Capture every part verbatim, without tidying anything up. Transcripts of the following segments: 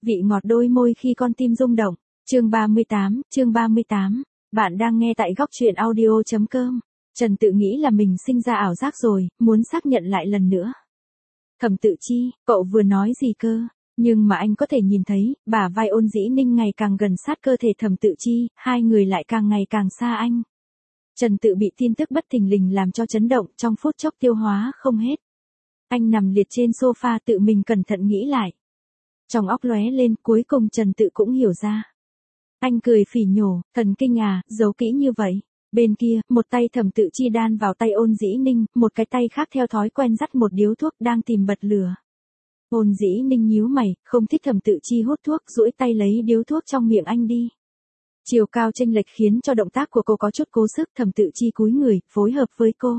vị ngọt đôi môi khi con tim rung động. Chương ba mươi tám, chương ba mươi tám. Bạn đang nghe tại góc truyện audio chấm com. Trần tự nghĩ là mình sinh ra ảo giác rồi, muốn xác nhận lại lần nữa. Thẩm Tự Chi, cậu vừa nói gì cơ? Nhưng mà anh có thể nhìn thấy, bả vai Ôn Dĩ Ninh ngày càng gần sát cơ thể Thẩm Tự Chi, hai người lại càng ngày càng xa anh. Trần Tự bị tin tức bất thình lình làm cho chấn động, trong phút chốc tiêu hóa không hết. Anh nằm liệt trên sofa tự mình cẩn thận nghĩ lại. Trong óc lóe lên, cuối cùng Trần Tự cũng hiểu ra. Anh cười phỉ nhổ, thần kinh à, giấu kỹ như vậy. Bên kia, một tay Thẩm Tự Chi đan vào tay Ôn Dĩ Ninh, một cái tay khác theo thói quen dắt một điếu thuốc đang tìm bật lửa. Ôn Dĩ Ninh nhíu mày, không thích Thẩm Tự Chi hút thuốc, duỗi tay lấy điếu thuốc trong miệng anh đi. Chiều cao chênh lệch khiến cho động tác của cô có chút cố sức, Thẩm Tự Chi cúi người, phối hợp với cô.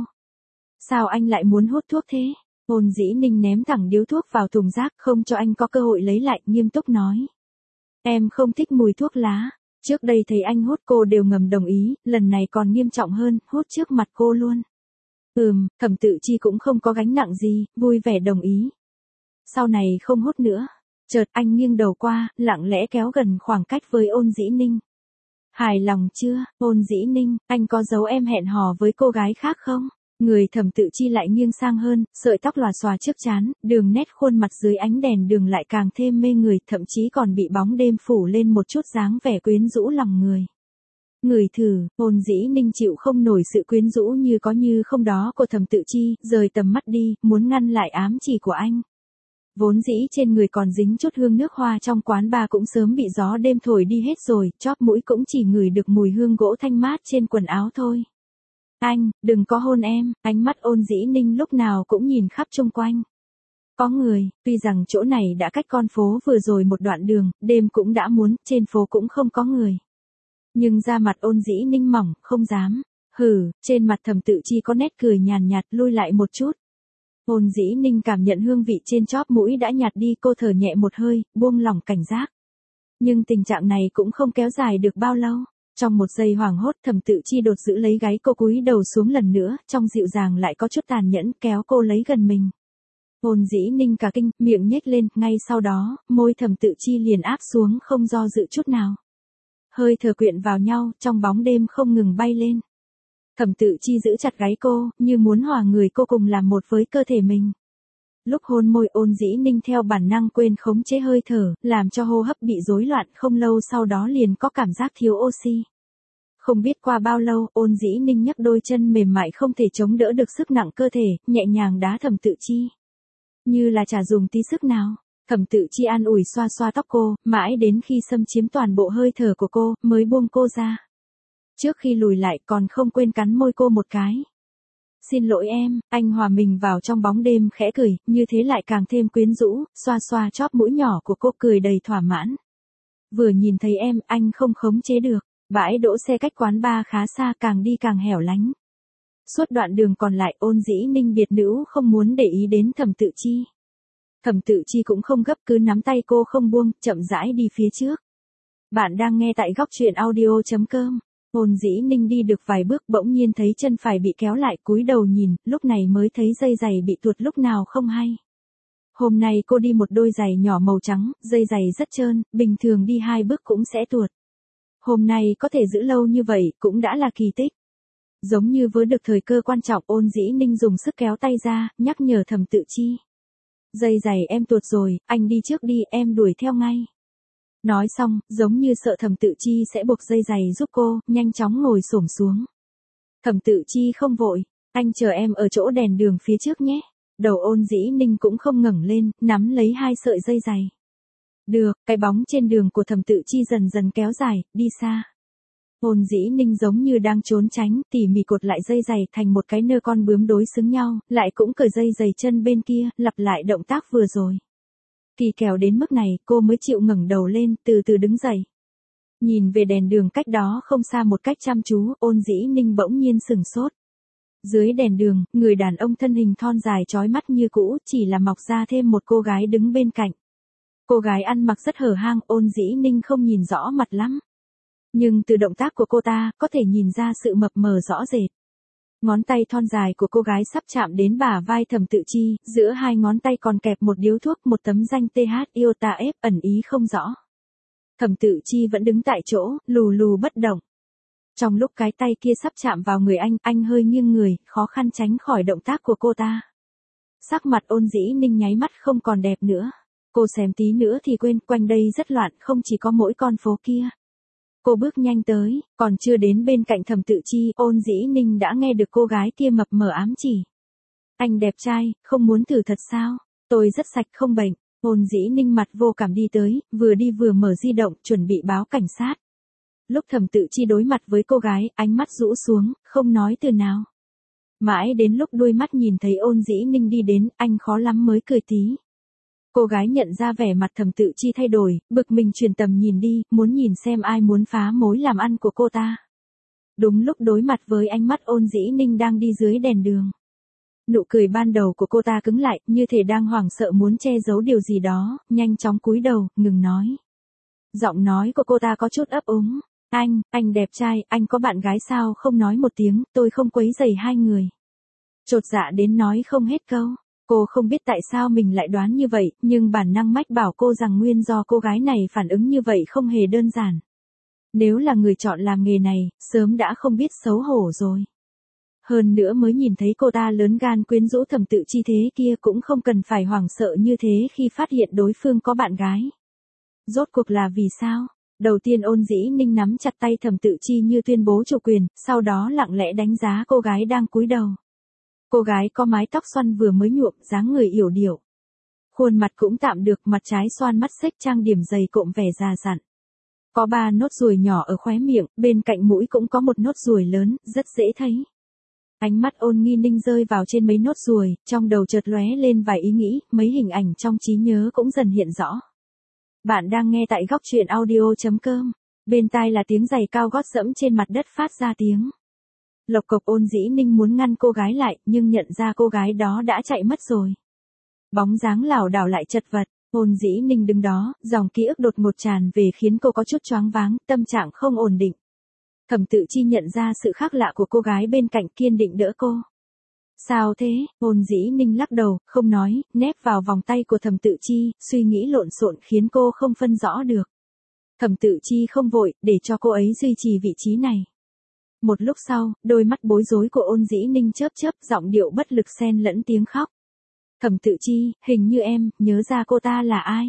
Sao anh lại muốn hút thuốc thế? Ôn Dĩ Ninh ném thẳng điếu thuốc vào thùng rác, không cho anh có cơ hội lấy lại, nghiêm túc nói. Em không thích mùi thuốc lá. Trước đây thấy anh hút cô đều ngầm đồng ý, lần này còn nghiêm trọng hơn, hút trước mặt cô luôn. Ừm, Thẩm Tự Chi cũng không có gánh nặng gì, vui vẻ đồng ý. Sau này không hút nữa. Chợt anh nghiêng đầu qua, lặng lẽ kéo gần khoảng cách với Ôn Dĩ Ninh. Hài lòng chưa, Ôn Dĩ Ninh, anh có giấu em hẹn hò với cô gái khác không? Người Thẩm Tự Chi lại nghiêng sang hơn, sợi tóc lòa xòa trước trán, đường nét khuôn mặt dưới ánh đèn đường lại càng thêm mê người, thậm chí còn bị bóng đêm phủ lên một chút dáng vẻ quyến rũ lòng người. Người thử, Ôn Dĩ Ninh chịu không nổi sự quyến rũ như có như không đó của Thẩm Tự Chi, rời tầm mắt đi, muốn ngăn lại ám chỉ của anh. Vốn dĩ trên người còn dính chút hương nước hoa trong quán bar cũng sớm bị gió đêm thổi đi hết rồi, chóp mũi cũng chỉ ngửi được mùi hương gỗ thanh mát trên quần áo thôi. Anh, đừng có hôn em, ánh mắt Ôn Dĩ Ninh lúc nào cũng nhìn khắp chung quanh. Có người, tuy rằng chỗ này đã cách con phố vừa rồi một đoạn đường, đêm cũng đã muốn, trên phố cũng không có người. Nhưng da mặt Ôn Dĩ Ninh mỏng, không dám. Hừ, trên mặt Thẩm Tự Chi có nét cười nhàn nhạt, lui lại một chút. Ôn Dĩ Ninh cảm nhận hương vị trên chóp mũi đã nhạt đi, cô thở nhẹ một hơi, buông lỏng cảnh giác. Nhưng tình trạng này cũng không kéo dài được bao lâu. Trong một giây hoảng hốt, Thẩm Tự Chi đột giữ lấy gáy cô, cúi đầu xuống lần nữa, trong dịu dàng lại có chút tàn nhẫn, kéo cô lấy gần mình. Ôn Dĩ Ninh cả kinh, miệng nhếch lên, ngay sau đó, môi Thẩm Tự Chi liền áp xuống không do dự chút nào. Hơi thở quyện vào nhau, trong bóng đêm không ngừng bay lên. Thẩm Tự Chi giữ chặt gáy cô, như muốn hòa người cô cùng làm một với cơ thể mình. Lúc hôn môi, Ôn Dĩ Ninh theo bản năng quên khống chế hơi thở, làm cho hô hấp bị rối loạn, không lâu sau đó liền có cảm giác thiếu oxy. Không biết qua bao lâu, Ôn Dĩ Ninh nhấc đôi chân mềm mại không thể chống đỡ được sức nặng cơ thể, nhẹ nhàng đá Thẩm Tự Chi. Như là chả dùng tí sức nào. Thẩm Tự Chi an ủi xoa xoa tóc cô, mãi đến khi xâm chiếm toàn bộ hơi thở của cô, mới buông cô ra. Trước khi lùi lại còn không quên cắn môi cô một cái. Xin lỗi em, anh hòa mình vào trong bóng đêm khẽ cười, như thế lại càng thêm quyến rũ, xoa xoa chóp mũi nhỏ của cô, cười đầy thỏa mãn. Vừa nhìn thấy em, anh không khống chế được. Bãi đỗ xe cách quán bar khá xa, càng đi càng hẻo lánh. Suốt đoạn đường còn lại, Ôn Dĩ Ninh biệt nữ không muốn để ý đến Thẩm Tự Chi. Thẩm Tự Chi cũng không gấp, cứ nắm tay cô không buông, chậm rãi đi phía trước. Bạn đang nghe tại góc truyện audio chấm com. Ôn Dĩ Ninh đi được vài bước bỗng nhiên thấy chân phải bị kéo lại, cúi đầu nhìn, lúc này mới thấy dây giày bị tuột lúc nào không hay. Hôm nay cô đi một đôi giày nhỏ màu trắng, dây giày rất trơn, bình thường đi hai bước cũng sẽ tuột. Hôm nay có thể giữ lâu như vậy cũng đã là kỳ tích. Giống như với được thời cơ quan trọng, Ôn Dĩ Ninh dùng sức kéo tay ra, nhắc nhở Thẩm Tự Chi. Dây giày em tuột rồi, anh đi trước đi, em đuổi theo ngay. Nói xong, giống như sợ Thẩm Tự Chi sẽ buộc dây giày giúp cô, nhanh chóng ngồi xổm xuống. Thẩm Tự Chi không vội, anh chờ em ở chỗ đèn đường phía trước nhé. Đầu Ôn Dĩ Ninh cũng không ngẩng lên, nắm lấy hai sợi dây giày. Được, cái bóng trên đường của Thẩm Tự Chi dần dần kéo dài, đi xa. Ôn Dĩ Ninh giống như đang trốn tránh, tỉ mỉ cột lại dây giày thành một cái nơ con bướm đối xứng nhau, lại cũng cởi dây giày chân bên kia, lặp lại động tác vừa rồi. Kỳ kèo đến mức này, cô mới chịu ngẩng đầu lên, từ từ đứng dậy. Nhìn về đèn đường cách đó không xa một cách chăm chú, Ôn Dĩ Ninh bỗng nhiên sửng sốt. Dưới đèn đường, người đàn ông thân hình thon dài chói mắt như cũ, chỉ là mọc ra thêm một cô gái đứng bên cạnh. Cô gái ăn mặc rất hở hang, Ôn Dĩ Ninh không nhìn rõ mặt lắm. Nhưng từ động tác của cô ta, có thể nhìn ra sự mập mờ rõ rệt. Ngón tay thon dài của cô gái sắp chạm đến bả vai Thẩm Tự Chi, giữa hai ngón tay còn kẹp một điếu thuốc, một tấm danh tê hát Iota F ẩn ý không rõ. Thẩm Tự Chi vẫn đứng tại chỗ, lù lù bất động. Trong lúc cái tay kia sắp chạm vào người anh, anh hơi nghiêng người, khó khăn tránh khỏi động tác của cô ta. Sắc mặt Ôn Dĩ Ninh nháy mắt không còn đẹp nữa. Cô xém tí nữa thì quên, quanh đây rất loạn, không chỉ có mỗi con phố kia. Cô bước nhanh tới, còn chưa đến bên cạnh Thẩm Tự Chi, Ôn Dĩ Ninh đã nghe được cô gái kia mập mờ ám chỉ. Anh đẹp trai, không muốn thử thật sao? Tôi rất sạch không bệnh. Ôn Dĩ Ninh mặt vô cảm đi tới, vừa đi vừa mở di động, chuẩn bị báo cảnh sát. Lúc Thẩm Tự Chi đối mặt với cô gái, ánh mắt rũ xuống, không nói từ nào. Mãi đến lúc đuôi mắt nhìn thấy Ôn Dĩ Ninh đi đến, anh khó lắm mới cười tí. Cô gái nhận ra vẻ mặt Thẩm Tự Chi thay đổi, bực mình chuyển tầm nhìn đi, muốn nhìn xem ai muốn phá mối làm ăn của cô ta. Đúng lúc đối mặt với ánh mắt Ôn Dĩ Ninh đang đi dưới đèn đường. Nụ cười ban đầu của cô ta cứng lại, như thể đang hoảng sợ muốn che giấu điều gì đó, nhanh chóng cúi đầu, ngừng nói. Giọng nói của cô ta có chút ấp úng. Anh, anh đẹp trai, anh có bạn gái sao không nói một tiếng, tôi không quấy rầy hai người. Chột dạ đến nói không hết câu. Cô không biết tại sao mình lại đoán như vậy, nhưng bản năng mách bảo cô rằng nguyên do cô gái này phản ứng như vậy không hề đơn giản. Nếu là người chọn làm nghề này, sớm đã không biết xấu hổ rồi. Hơn nữa mới nhìn thấy cô ta lớn gan quyến rũ Thẩm Tự Chi thế kia cũng không cần phải hoảng sợ như thế khi phát hiện đối phương có bạn gái. Rốt cuộc là vì sao? Đầu tiên Ôn Dĩ Ninh nắm chặt tay Thẩm Tự Chi như tuyên bố chủ quyền, sau đó lặng lẽ đánh giá cô gái đang cúi đầu. Cô gái có mái tóc xoăn vừa mới nhuộm, dáng người yểu điệu. Khuôn mặt cũng tạm được, mặt trái xoan mắt xếch trang điểm dày cộm vẻ già dặn. Có ba nốt ruồi nhỏ ở khóe miệng, bên cạnh mũi cũng có một nốt ruồi lớn, rất dễ thấy. Ánh mắt Ôn Nghi Ninh rơi vào trên mấy nốt ruồi, trong đầu chợt lóe lên vài ý nghĩ, mấy hình ảnh trong trí nhớ cũng dần hiện rõ. Bạn đang nghe tại góc truyện audio chấm com. Bên tai là tiếng giày cao gót dẫm trên mặt đất phát ra tiếng. Lộc cộc. Ôn Dĩ Ninh muốn ngăn cô gái lại, nhưng nhận ra cô gái đó đã chạy mất rồi. Bóng dáng lảo đảo lại chật vật, Ôn Dĩ Ninh đứng đó, dòng ký ức đột ngột tràn về khiến cô có chút choáng váng, tâm trạng không ổn định. Thẩm Tự Chi nhận ra sự khác lạ của cô gái bên cạnh, kiên định đỡ cô. Sao thế? Ôn Dĩ Ninh lắc đầu, không nói, nép vào vòng tay của Thẩm Tự Chi, suy nghĩ lộn xộn khiến cô không phân rõ được. Thẩm Tự Chi không vội, để cho cô ấy duy trì vị trí này. Một lúc sau, đôi mắt bối rối của Ôn Dĩ Ninh chớp chớp, giọng điệu bất lực xen lẫn tiếng khóc. Thẩm Tự Chi, hình như em, nhớ ra cô ta là ai?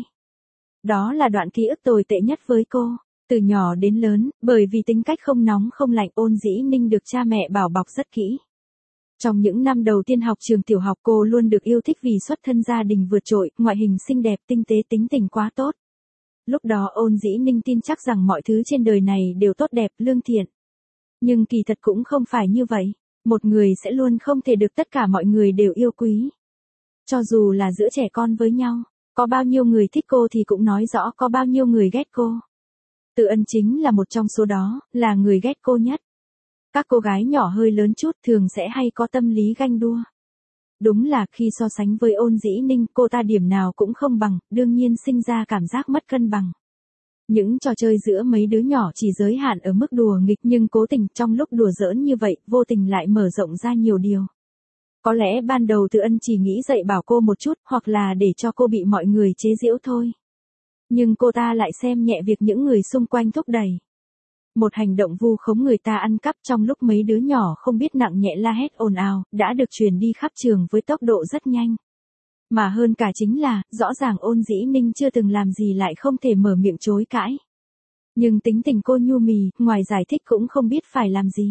Đó là đoạn ký ức tồi tệ nhất với cô. Từ nhỏ đến lớn, bởi vì tính cách không nóng không lạnh, Ôn Dĩ Ninh được cha mẹ bảo bọc rất kỹ. Trong những năm đầu tiên học trường tiểu học, cô luôn được yêu thích vì xuất thân gia đình vượt trội, ngoại hình xinh đẹp, tinh tế, tính tình quá tốt. Lúc đó Ôn Dĩ Ninh tin chắc rằng mọi thứ trên đời này đều tốt đẹp, lương thiện. Nhưng kỳ thật cũng không phải như vậy. Một người sẽ luôn không thể được tất cả mọi người đều yêu quý. Cho dù là giữa trẻ con với nhau, có bao nhiêu người thích cô thì cũng nói rõ có bao nhiêu người ghét cô. Tự Ân chính là một trong số đó, là người ghét cô nhất. Các cô gái nhỏ hơi lớn chút thường sẽ hay có tâm lý ganh đua. Đúng là khi so sánh với Ôn Dĩ Ninh, cô ta điểm nào cũng không bằng, đương nhiên sinh ra cảm giác mất cân bằng. Những trò chơi giữa mấy đứa nhỏ chỉ giới hạn ở mức đùa nghịch, nhưng cố tình trong lúc đùa giỡn như vậy, vô tình lại mở rộng ra nhiều điều. Có lẽ ban đầu Tự Ân chỉ nghĩ dạy bảo cô một chút, hoặc là để cho cô bị mọi người chế giễu thôi. Nhưng cô ta lại xem nhẹ việc những người xung quanh thúc đẩy. Một hành động vu khống người ta ăn cắp trong lúc mấy đứa nhỏ không biết nặng nhẹ la hét ồn ào, đã được truyền đi khắp trường với tốc độ rất nhanh. Mà hơn cả chính là, rõ ràng Ôn Dĩ Ninh chưa từng làm gì lại không thể mở miệng chối cãi. Nhưng tính tình cô nhu mì, ngoài giải thích cũng không biết phải làm gì.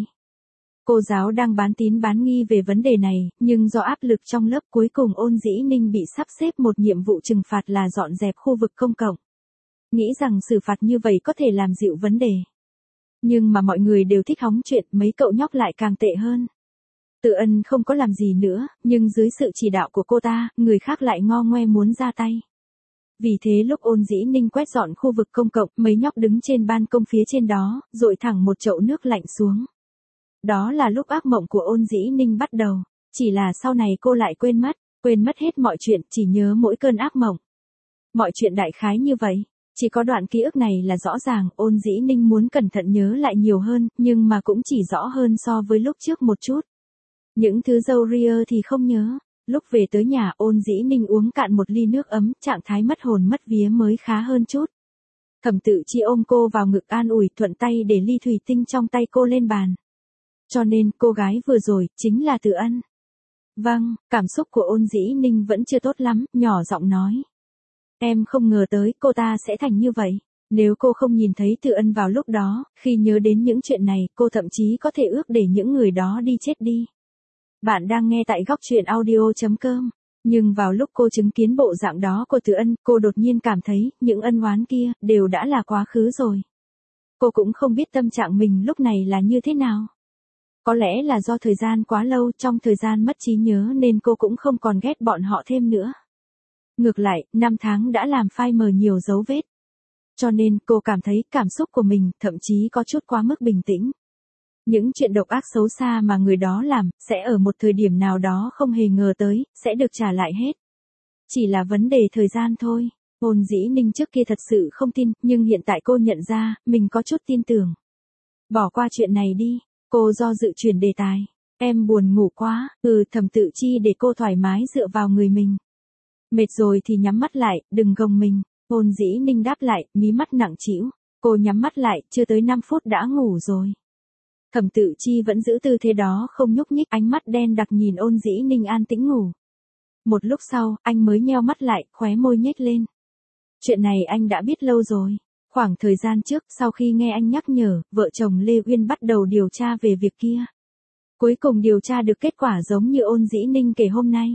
Cô giáo đang bán tín bán nghi về vấn đề này, nhưng do áp lực trong lớp cuối cùng Ôn Dĩ Ninh bị sắp xếp một nhiệm vụ trừng phạt là dọn dẹp khu vực công cộng. Nghĩ rằng xử phạt như vậy có thể làm dịu vấn đề. Nhưng mà mọi người đều thích hóng chuyện, mấy cậu nhóc lại càng tệ hơn. Tự Ân không có làm gì nữa, nhưng dưới sự chỉ đạo của cô ta, người khác lại ngo ngoe muốn ra tay. Vì thế lúc Ôn Dĩ Ninh quét dọn khu vực công cộng, mấy nhóc đứng trên ban công phía trên đó, dội thẳng một chậu nước lạnh xuống. Đó là lúc ác mộng của Ôn Dĩ Ninh bắt đầu, chỉ là sau này cô lại quên mất, quên mất hết mọi chuyện, chỉ nhớ mỗi cơn ác mộng. Mọi chuyện đại khái như vậy, chỉ có đoạn ký ức này là rõ ràng. Ôn Dĩ Ninh muốn cẩn thận nhớ lại nhiều hơn, nhưng mà cũng chỉ rõ hơn so với lúc trước một chút. Những thứ dâu ria thì không nhớ. Lúc về tới nhà Ôn Dĩ Ninh uống cạn một ly nước ấm, trạng thái mất hồn mất vía mới khá hơn chút. Thẩm Tự Chi ôm cô vào ngực an ủi, thuận tay để ly thủy tinh trong tay cô lên bàn. Cho nên cô gái vừa rồi chính là Từ Ân. Vâng, cảm xúc của Ôn Dĩ Ninh vẫn chưa tốt lắm, nhỏ giọng nói. Em không ngờ tới cô ta sẽ thành như vậy. Nếu cô không nhìn thấy Từ Ân vào lúc đó, khi nhớ đến những chuyện này, cô thậm chí có thể ước để những người đó đi chết đi. Bạn đang nghe tại góc truyện audio chấm com. Nhưng vào lúc cô chứng kiến bộ dạng đó của Từ Ân, cô đột nhiên cảm thấy, những ân oán kia, đều đã là quá khứ rồi. Cô cũng không biết tâm trạng mình lúc này là như thế nào. Có lẽ là do thời gian quá lâu, trong thời gian mất trí nhớ nên cô cũng không còn ghét bọn họ thêm nữa. Ngược lại, năm tháng đã làm phai mờ nhiều dấu vết. Cho nên cô cảm thấy cảm xúc của mình thậm chí có chút quá mức bình tĩnh. Những chuyện độc ác xấu xa mà người đó làm, sẽ ở một thời điểm nào đó không hề ngờ tới, sẽ được trả lại hết. Chỉ là vấn đề thời gian thôi. Ôn Dĩ Ninh trước kia thật sự không tin, nhưng hiện tại cô nhận ra, mình có chút tin tưởng. Bỏ qua chuyện này đi, cô do dự chuyển đề tài. Em buồn ngủ quá, ừ Thẩm Tự Chi để cô thoải mái dựa vào người mình. Mệt rồi thì nhắm mắt lại, đừng gồng mình. Ôn Dĩ Ninh đáp lại, mí mắt nặng trĩu. Cô nhắm mắt lại, chưa tới năm phút đã ngủ rồi. Thẩm Tự Chi vẫn giữ tư thế đó không nhúc nhích, ánh mắt đen đặc nhìn Ôn Dĩ Ninh an tĩnh ngủ. Một lúc sau, anh mới nheo mắt lại, khóe môi nhếch lên. Chuyện này anh đã biết lâu rồi. Khoảng thời gian trước, sau khi nghe anh nhắc nhở, vợ chồng Lê Uyên bắt đầu điều tra về việc kia. Cuối cùng điều tra được kết quả giống như Ôn Dĩ Ninh kể hôm nay.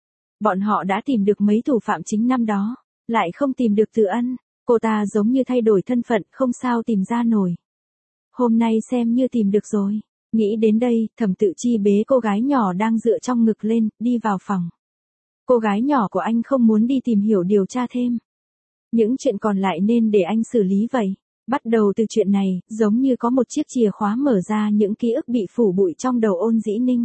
Bọn họ đã tìm được mấy thủ phạm chính năm đó, lại không tìm được Từ Ân. Cô ta giống như thay đổi thân phận, không sao tìm ra nổi. Hôm nay xem như tìm được rồi. Nghĩ đến đây, Thẩm Tự Chi bế cô gái nhỏ đang dựa trong ngực lên, đi vào phòng. Cô gái nhỏ của anh không muốn đi tìm hiểu điều tra thêm. Những chuyện còn lại nên để anh xử lý vậy. Bắt đầu từ chuyện này, giống như có một chiếc chìa khóa mở ra những ký ức bị phủ bụi trong đầu Ôn Dĩ Ninh.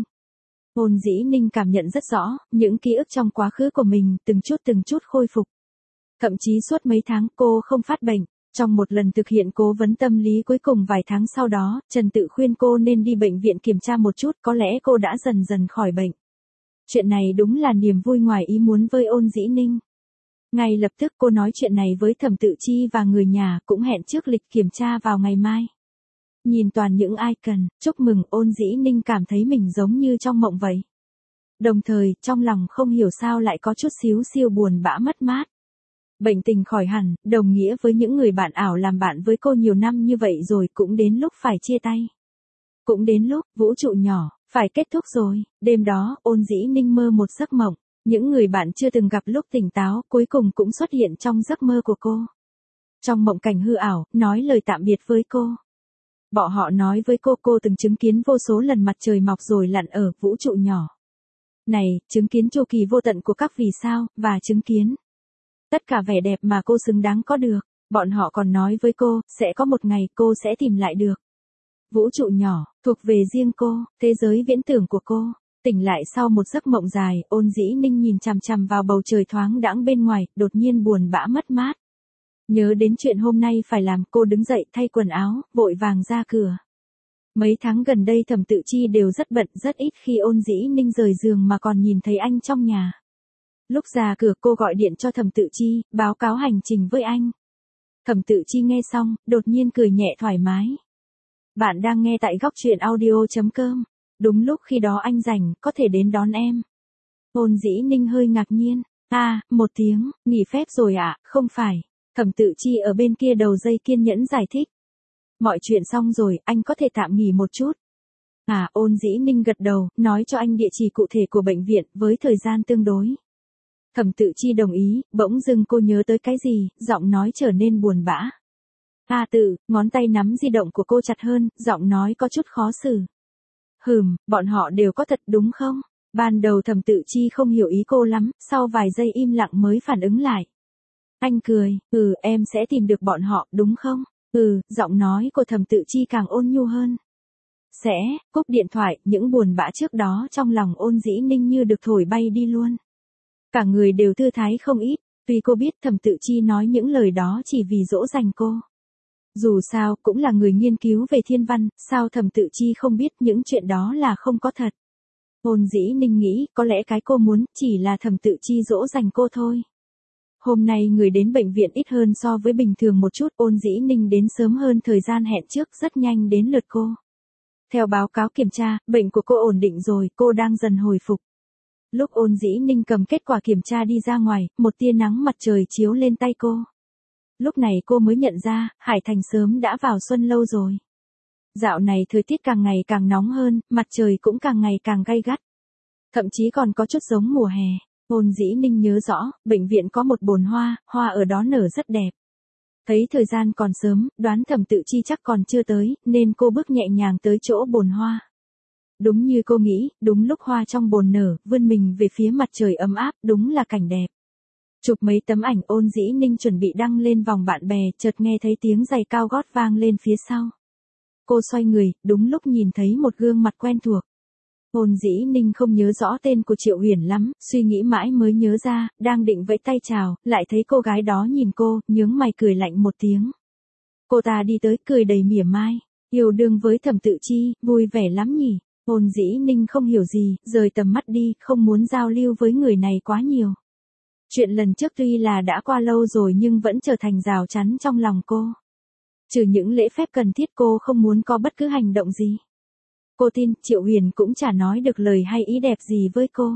Ôn Dĩ Ninh cảm nhận rất rõ, những ký ức trong quá khứ của mình, từng chút từng chút khôi phục. Thậm chí suốt mấy tháng cô không phát bệnh. Trong một lần thực hiện cố vấn tâm lý cuối cùng vài tháng sau đó, Trần Tự khuyên cô nên đi bệnh viện kiểm tra một chút, có lẽ cô đã dần dần khỏi bệnh. Chuyện này đúng là niềm vui ngoài ý muốn với Ôn Dĩ Ninh. Ngay lập tức cô nói chuyện này với Thẩm Tự Chi và người nhà, cũng hẹn trước lịch kiểm tra vào ngày mai. Nhìn toàn những icon, chúc mừng, Ôn Dĩ Ninh cảm thấy mình giống như trong mộng vậy. Đồng thời, trong lòng không hiểu sao lại có chút xíu siêu buồn bã mất mát. Bệnh tình khỏi hẳn, đồng nghĩa với những người bạn ảo làm bạn với cô nhiều năm như vậy rồi cũng đến lúc phải chia tay. Cũng đến lúc, vũ trụ nhỏ, phải kết thúc rồi. Đêm đó, Ôn Dĩ Ninh mơ một giấc mộng. Những người bạn chưa từng gặp lúc tỉnh táo, cuối cùng cũng xuất hiện trong giấc mơ của cô. Trong mộng cảnh hư ảo, nói lời tạm biệt với cô. Bọn họ nói với cô cô từng chứng kiến vô số lần mặt trời mọc rồi lặn ở vũ trụ nhỏ này, chứng kiến chu kỳ vô tận của các vì sao, và chứng kiến tất cả vẻ đẹp mà cô xứng đáng có được. Bọn họ còn nói với cô, sẽ có một ngày cô sẽ tìm lại được vũ trụ nhỏ, thuộc về riêng cô, thế giới viễn tưởng của cô. Tỉnh lại sau một giấc mộng dài, Ôn Dĩ Ninh nhìn chằm chằm vào bầu trời thoáng đãng bên ngoài, đột nhiên buồn bã mất mát. Nhớ đến chuyện hôm nay phải làm, cô đứng dậy thay quần áo, vội vàng ra cửa. Mấy tháng gần đây Thẩm Tự Chi đều rất bận, rất ít khi Ôn Dĩ Ninh rời giường mà còn nhìn thấy anh trong nhà. Lúc ra cửa cô gọi điện cho Thẩm Tự Chi, báo cáo hành trình với anh. Thẩm Tự Chi nghe xong, đột nhiên cười nhẹ thoải mái. Bạn đang nghe tại góc truyện audio chấm com. Đúng lúc khi đó anh rảnh, có thể đến đón em. Ôn Dĩ Ninh hơi ngạc nhiên. À, một tiếng, nghỉ phép rồi ạ, à? Không phải. Thẩm Tự Chi ở bên kia đầu dây kiên nhẫn giải thích. Mọi chuyện xong rồi, anh có thể tạm nghỉ một chút. À, Ôn Dĩ Ninh gật đầu, nói cho anh địa chỉ cụ thể của bệnh viện, với thời gian tương đối. Thẩm Tự Chi đồng ý, bỗng dưng cô nhớ tới cái gì, giọng nói trở nên buồn bã. À Tự, ngón tay nắm di động của cô chặt hơn, giọng nói có chút khó xử. Hừm, bọn họ đều có thật đúng không? Ban đầu Thẩm Tự Chi không hiểu ý cô lắm, sau vài giây im lặng mới phản ứng lại. Anh cười, ừ, em sẽ tìm được bọn họ, đúng không? Ừ, giọng nói của Thẩm Tự Chi càng ôn nhu hơn. Sẽ, cúp điện thoại, những buồn bã trước đó trong lòng Ôn Dĩ Ninh như được thổi bay đi luôn. Cả người đều thư thái không ít, tuy cô biết Thẩm Tự Chi nói những lời đó chỉ vì dỗ dành cô. Dù sao, cũng là người nghiên cứu về thiên văn, sao Thẩm Tự Chi không biết những chuyện đó là không có thật. Ôn Dĩ Ninh nghĩ, có lẽ cái cô muốn, chỉ là Thẩm Tự Chi dỗ dành cô thôi. Hôm nay người đến bệnh viện ít hơn so với bình thường một chút, Ôn Dĩ Ninh đến sớm hơn thời gian hẹn trước, rất nhanh đến lượt cô. Theo báo cáo kiểm tra, bệnh của cô ổn định rồi, cô đang dần hồi phục. Lúc Ôn Dĩ Ninh cầm kết quả kiểm tra đi ra ngoài, một tia nắng mặt trời chiếu lên tay cô. Lúc này cô mới nhận ra, Hải Thành sớm đã vào xuân lâu rồi. Dạo này thời tiết càng ngày càng nóng hơn, mặt trời cũng càng ngày càng gay gắt. Thậm chí còn có chút giống mùa hè. Ôn Dĩ Ninh nhớ rõ, bệnh viện có một bồn hoa, hoa ở đó nở rất đẹp. Thấy thời gian còn sớm, đoán Thẩm Tự Chi chắc còn chưa tới, nên cô bước nhẹ nhàng tới chỗ bồn hoa. Đúng như cô nghĩ, đúng lúc hoa trong bồn nở, vươn mình về phía mặt trời ấm áp, đúng là cảnh đẹp. Chụp mấy tấm ảnh, Ôn Dĩ Ninh chuẩn bị đăng lên vòng bạn bè, chợt nghe thấy tiếng giày cao gót vang lên phía sau. Cô xoay người, đúng lúc nhìn thấy một gương mặt quen thuộc. Ôn Dĩ Ninh không nhớ rõ tên của Triệu Huyền lắm, suy nghĩ mãi mới nhớ ra, đang định vẫy tay chào, lại thấy cô gái đó nhìn cô, nhướng mày cười lạnh một tiếng. Cô ta đi tới cười đầy mỉa mai, yêu đương với Thẩm Tự Chi, vui vẻ lắm nhỉ. Ôn Dĩ Ninh không hiểu gì, rời tầm mắt đi, không muốn giao lưu với người này quá nhiều. Chuyện lần trước tuy là đã qua lâu rồi nhưng vẫn trở thành rào chắn trong lòng cô. Trừ những lễ phép cần thiết cô không muốn có bất cứ hành động gì. Cô tin Triệu Huyền cũng chả nói được lời hay ý đẹp gì với cô.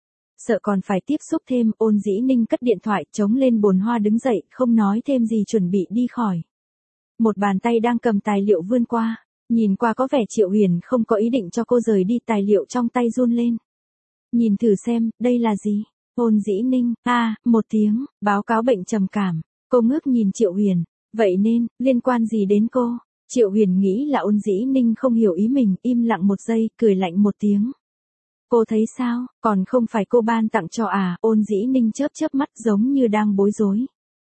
Sợ còn phải tiếp xúc thêm, Ôn Dĩ Ninh cất điện thoại, chống lên bồn hoa đứng dậy, không nói thêm gì chuẩn bị đi khỏi. Một bàn tay đang cầm tài liệu vươn qua, nhìn qua có vẻ Triệu Huyền không có ý định cho cô rời đi, tài liệu trong tay run lên. Nhìn thử xem, đây là gì? Ôn Dĩ Ninh, a, à, một tiếng, báo cáo bệnh trầm cảm. Cô ngước nhìn Triệu Huyền, vậy nên, liên quan gì đến cô? Triệu Huyền nghĩ là Ôn Dĩ Ninh không hiểu ý mình, im lặng một giây, cười lạnh một tiếng. Cô thấy sao, còn không phải cô ban tặng cho à? Ôn Dĩ Ninh chớp chớp mắt giống như đang bối rối.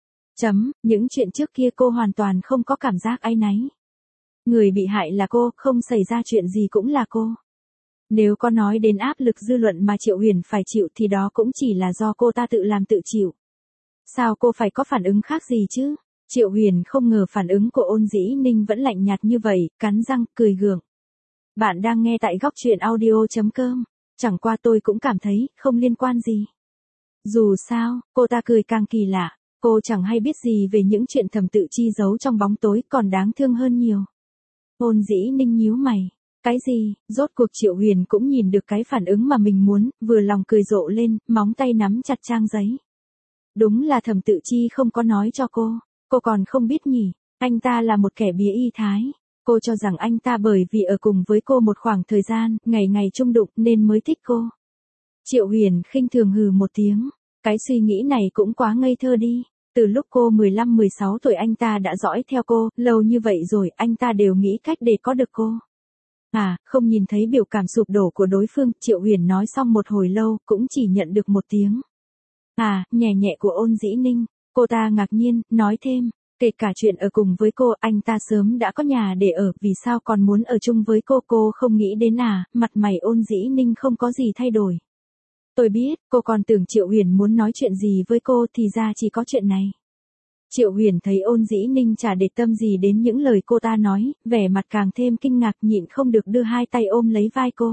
Chấm, những chuyện trước kia cô hoàn toàn không có cảm giác áy náy. Người bị hại là cô, không xảy ra chuyện gì cũng là cô. Nếu có nói đến áp lực dư luận mà Triệu Huyền phải chịu thì đó cũng chỉ là do cô ta tự làm tự chịu. Sao cô phải có phản ứng khác gì chứ? Triệu Huyền không ngờ phản ứng của Ôn Dĩ Ninh vẫn lạnh nhạt như vậy, cắn răng, cười gượng. Bạn đang nghe tại góc truyện audio chấm com. Chẳng qua tôi cũng cảm thấy, không liên quan gì. Dù sao, cô ta cười càng kỳ lạ. Cô chẳng hay biết gì về những chuyện Thẩm Tự Chi giấu trong bóng tối, còn đáng thương hơn nhiều. Ôn Dĩ Ninh nhíu mày. Cái gì? Rốt cuộc Triệu Huyền cũng nhìn được cái phản ứng mà mình muốn, vừa lòng cười rộ lên, móng tay nắm chặt trang giấy. Đúng là Thẩm Tự Chi không có nói cho cô. Cô còn không biết nhỉ, anh ta là một kẻ bía y thái. Cô cho rằng anh ta bởi vì ở cùng với cô một khoảng thời gian, ngày ngày chung đụng nên mới thích cô. Triệu Huyền khinh thường hừ một tiếng. Cái suy nghĩ này cũng quá ngây thơ đi. Từ lúc cô mười lăm mười sáu tuổi anh ta đã dõi theo cô, lâu như vậy rồi anh ta đều nghĩ cách để có được cô. À, không nhìn thấy biểu cảm sụp đổ của đối phương, Triệu Huyền nói xong một hồi lâu, cũng chỉ nhận được một tiếng. À, nhẹ nhẹ của Ôn Dĩ Ninh. Cô ta ngạc nhiên, nói thêm, kể cả chuyện ở cùng với cô, anh ta sớm đã có nhà để ở, vì sao còn muốn ở chung với cô? Cô không nghĩ đến à? Mặt mày Ôn Dĩ Ninh không có gì thay đổi. Tôi biết, cô còn tưởng Triệu Huyền muốn nói chuyện gì với cô, thì ra chỉ có chuyện này. Triệu Huyền thấy Ôn Dĩ Ninh chả để tâm gì đến những lời cô ta nói, vẻ mặt càng thêm kinh ngạc, nhịn không được đưa hai tay ôm lấy vai cô.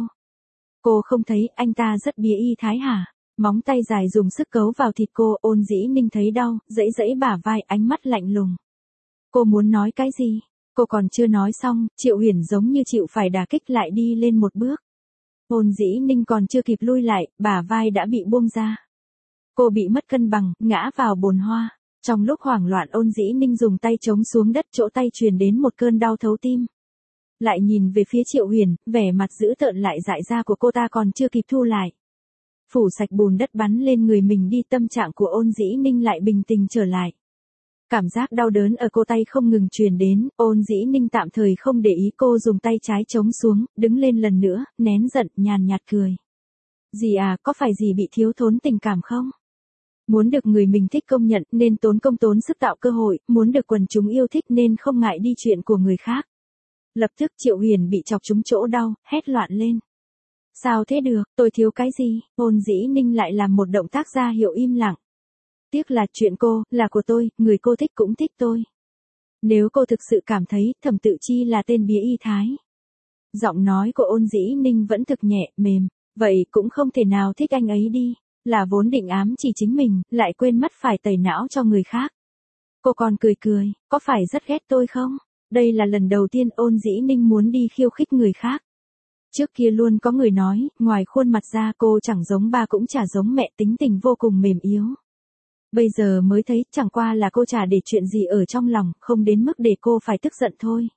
Cô không thấy anh ta rất bía y thái hả? Móng tay dài dùng sức cấu vào thịt cô, Ôn Dĩ Ninh thấy đau, dẫy dẫy bả vai, ánh mắt lạnh lùng. Cô muốn nói cái gì? Cô còn chưa nói xong, Triệu Huyền giống như chịu phải đả kích lại đi lên một bước. Ôn Dĩ Ninh còn chưa kịp lui lại, bả vai đã bị buông ra. Cô bị mất cân bằng, ngã vào bồn hoa. Trong lúc hoảng loạn, Ôn Dĩ Ninh dùng tay chống xuống đất, chỗ tay truyền đến một cơn đau thấu tim. Lại nhìn về phía Triệu Huyền, vẻ mặt dữ tợn lại dại ra của cô ta còn chưa kịp thu lại. Phủ sạch bùn đất bắn lên người mình đi, tâm trạng của Ôn Dĩ Ninh lại bình tĩnh trở lại. Cảm giác đau đớn ở cô tay không ngừng truyền đến, Ôn Dĩ Ninh tạm thời không để ý, cô dùng tay trái chống xuống, đứng lên lần nữa, nén giận, nhàn nhạt cười. Gì à, có phải gì bị thiếu thốn tình cảm không? Muốn được người mình thích công nhận nên tốn công tốn sức tạo cơ hội, muốn được quần chúng yêu thích nên không ngại đi chuyện của người khác. Lập tức Triệu Huyền bị chọc trúng chỗ đau, hét loạn lên. Sao thế được, tôi thiếu cái gì? Ôn Dĩ Ninh lại làm một động tác ra hiệu im lặng. Tiếc là chuyện cô, là của tôi, người cô thích cũng thích tôi. Nếu cô thực sự cảm thấy Thẩm Tự Chi là tên bía y thái. Giọng nói của Ôn Dĩ Ninh vẫn thực nhẹ, mềm. Vậy cũng không thể nào thích anh ấy đi, là vốn định ám chỉ chính mình, lại quên mất phải tẩy não cho người khác. Cô còn cười cười, có phải rất ghét tôi không? Đây là lần đầu tiên Ôn Dĩ Ninh muốn đi khiêu khích người khác. Trước kia luôn có người nói, ngoài khuôn mặt ra cô chẳng giống ba cũng chả giống mẹ, tính tình vô cùng mềm yếu. Bây giờ mới thấy chẳng qua là cô chả để chuyện gì ở trong lòng, không đến mức để cô phải tức giận thôi.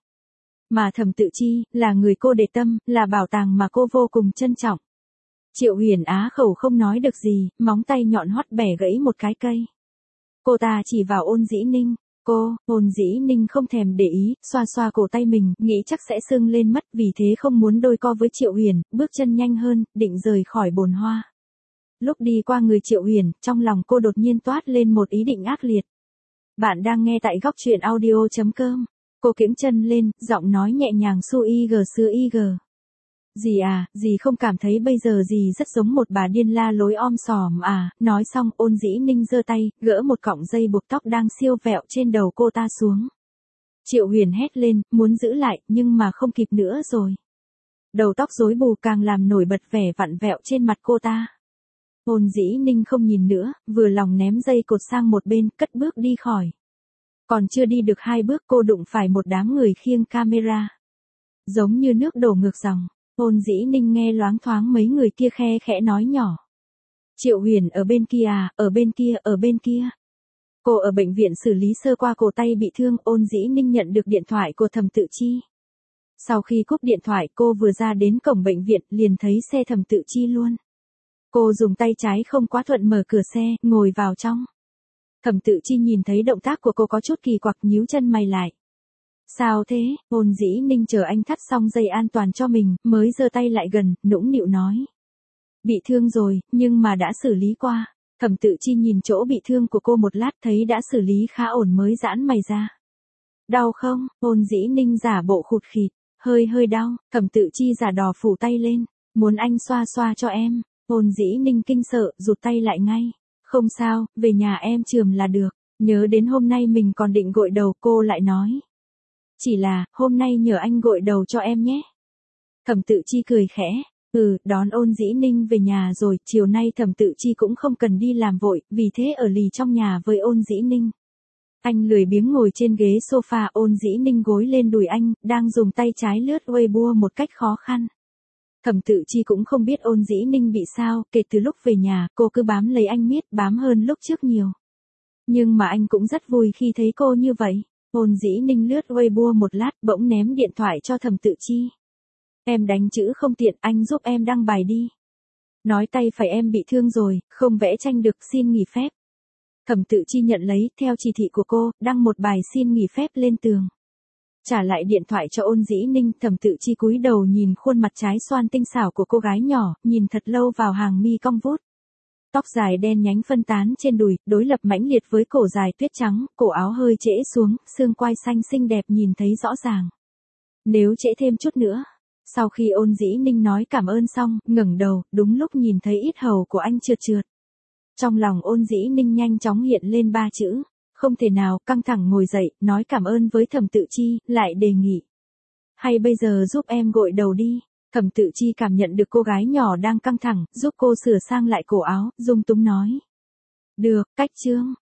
Mà Thẩm Tự Chi, là người cô để tâm, là bảo tàng mà cô vô cùng trân trọng. Triệu Huyền á khẩu không nói được gì, móng tay nhọn hoắt bẻ gãy một cái cây. Cô ta chỉ vào Ôn Dĩ Ninh, cô, Ôn Dĩ Ninh không thèm để ý, xoa xoa cổ tay mình, nghĩ chắc sẽ sưng lên mất, vì thế không muốn đôi co với Triệu Huyền, bước chân nhanh hơn, định rời khỏi bồn hoa. Lúc đi qua người Triệu Huyền, trong lòng cô đột nhiên toát lên một ý định ác liệt. Bạn đang nghe tại góc truyện audio chấm com. Cô kiễng chân lên, giọng nói nhẹ nhàng su y gờ xưa y gờ. Dì à, dì không cảm thấy bây giờ dì rất giống một bà điên la lối om sòm à, nói xong Ôn Dĩ Ninh giơ tay, gỡ một cọng dây buộc tóc đang siêu vẹo trên đầu cô ta xuống. Triệu Huyền hét lên, muốn giữ lại, nhưng mà không kịp nữa rồi. Đầu tóc rối bù càng làm nổi bật vẻ vặn vẹo trên mặt cô ta. Ôn Dĩ Ninh không nhìn nữa, vừa lòng ném dây cột sang một bên, cất bước đi khỏi. Còn chưa đi được hai bước cô đụng phải một đám người khiêng camera. Giống như nước đổ ngược dòng, Ôn Dĩ Ninh nghe loáng thoáng mấy người kia khe khẽ nói nhỏ. Triệu Huyền ở bên kia à, ở bên kia, ở bên kia. Cô ở bệnh viện xử lý sơ qua cổ tay bị thương, Ôn Dĩ Ninh nhận được điện thoại của Thẩm Tự Chi. Sau khi cúp điện thoại cô vừa ra đến cổng bệnh viện liền thấy xe Thẩm Tự Chi luôn. Cô dùng tay trái không quá thuận mở cửa xe, ngồi vào trong. Thẩm Tự Chi nhìn thấy động tác của cô có chút kỳ quặc, nhíu chân mày lại. Sao thế? Ôn Dĩ Ninh chờ anh thắt xong dây an toàn cho mình, mới giơ tay lại gần, nũng nịu nói. Bị thương rồi, nhưng mà đã xử lý qua. Thẩm Tự Chi nhìn chỗ bị thương của cô một lát thấy đã xử lý khá ổn mới giãn mày ra. Đau không? Ôn Dĩ Ninh giả bộ khụt khịt, hơi hơi đau. Thẩm Tự Chi giả đò phủ tay lên, muốn anh xoa xoa cho em. Ôn Dĩ Ninh kinh sợ, rụt tay lại ngay. Không sao, về nhà em chườm là được. Nhớ đến hôm nay mình còn định gội đầu, cô lại nói. Chỉ là, hôm nay nhờ anh gội đầu cho em nhé. Thẩm Tự Chi cười khẽ. Ừ, đón Ôn Dĩ Ninh về nhà rồi, chiều nay Thẩm Tự Chi cũng không cần đi làm vội, vì thế ở lì trong nhà với Ôn Dĩ Ninh. Anh lười biếng ngồi trên ghế sofa, Ôn Dĩ Ninh gối lên đùi anh, đang dùng tay trái lướt Weibo một cách khó khăn. Thẩm Tự Chi cũng không biết Ôn Dĩ Ninh bị sao, kể từ lúc về nhà, cô cứ bám lấy anh miết, bám hơn lúc trước nhiều. Nhưng mà anh cũng rất vui khi thấy cô như vậy. Ôn Dĩ Ninh lướt Weibo một lát, bỗng ném điện thoại cho Thẩm Tự Chi. Em đánh chữ không tiện, anh giúp em đăng bài đi. Nói tay phải em bị thương rồi, không vẽ tranh được, xin nghỉ phép. Thẩm Tự Chi nhận lấy, theo chỉ thị của cô, đăng một bài xin nghỉ phép lên tường. Trả lại điện thoại cho Ôn Dĩ Ninh, Thẩm Tự Chi cúi đầu nhìn khuôn mặt trái xoan tinh xảo của cô gái nhỏ, nhìn thật lâu vào hàng mi cong vút. Tóc dài đen nhánh phân tán trên đùi, đối lập mãnh liệt với cổ dài tuyết trắng, cổ áo hơi trễ xuống, xương quai xanh xinh đẹp nhìn thấy rõ ràng. Nếu trễ thêm chút nữa. Sau khi Ôn Dĩ Ninh nói cảm ơn xong, ngẩng đầu, đúng lúc nhìn thấy yết hầu của anh trượt trượt. Trong lòng Ôn Dĩ Ninh nhanh chóng hiện lên ba chữ. Không thể nào, căng thẳng ngồi dậy, nói cảm ơn với Thẩm Tự Chi, lại đề nghị. Hay bây giờ giúp em gội đầu đi. Thẩm Tự Chi cảm nhận được cô gái nhỏ đang căng thẳng, giúp cô sửa sang lại cổ áo, dung túng nói. Được, cách chương.